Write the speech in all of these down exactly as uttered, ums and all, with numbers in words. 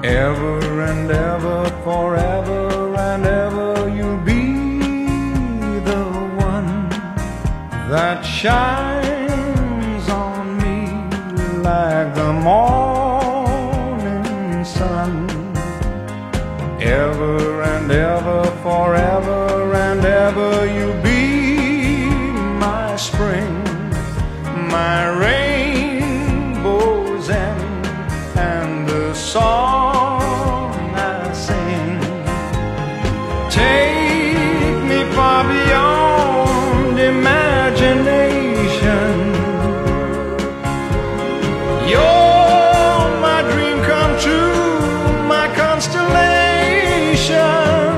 Ever and ever, forever and ever, you'll be the one that shines on me like the morning sun. Ever and ever, forever and ever, you'll be my spring, my rainbow's end, and the song I sing. Take me far beyond imagination. You're my dream come true, my constellation.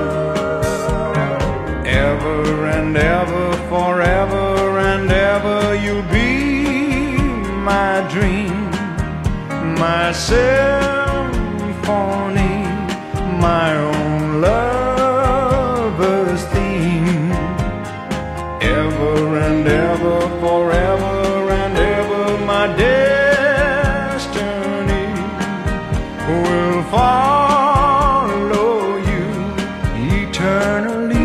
Ever and ever, forever and ever, you'll be my dream, my symphony, my own lover's theme. Ever and ever, forever and ever, my destiny will follow you eternally.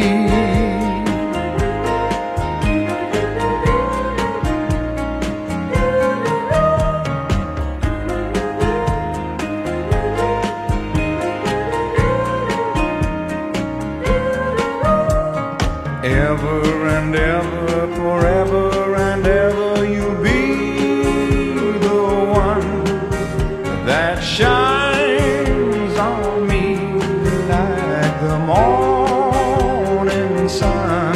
Ever and ever, forever and ever, you'll be the one that shines on me like the morning sun.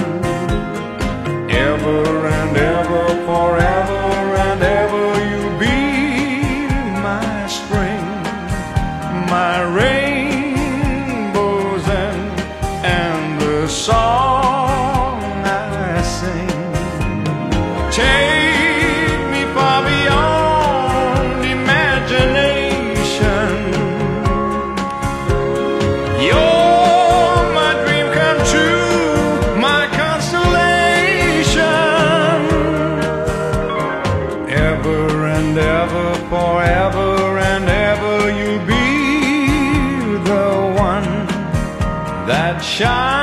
Ever and ever, forever and ever, you'll be my spring, my rainbow's end, and the song take me far beyond imagination. You're my dream come true, my constellation. Ever and ever, forever and ever, you'll be the one that shines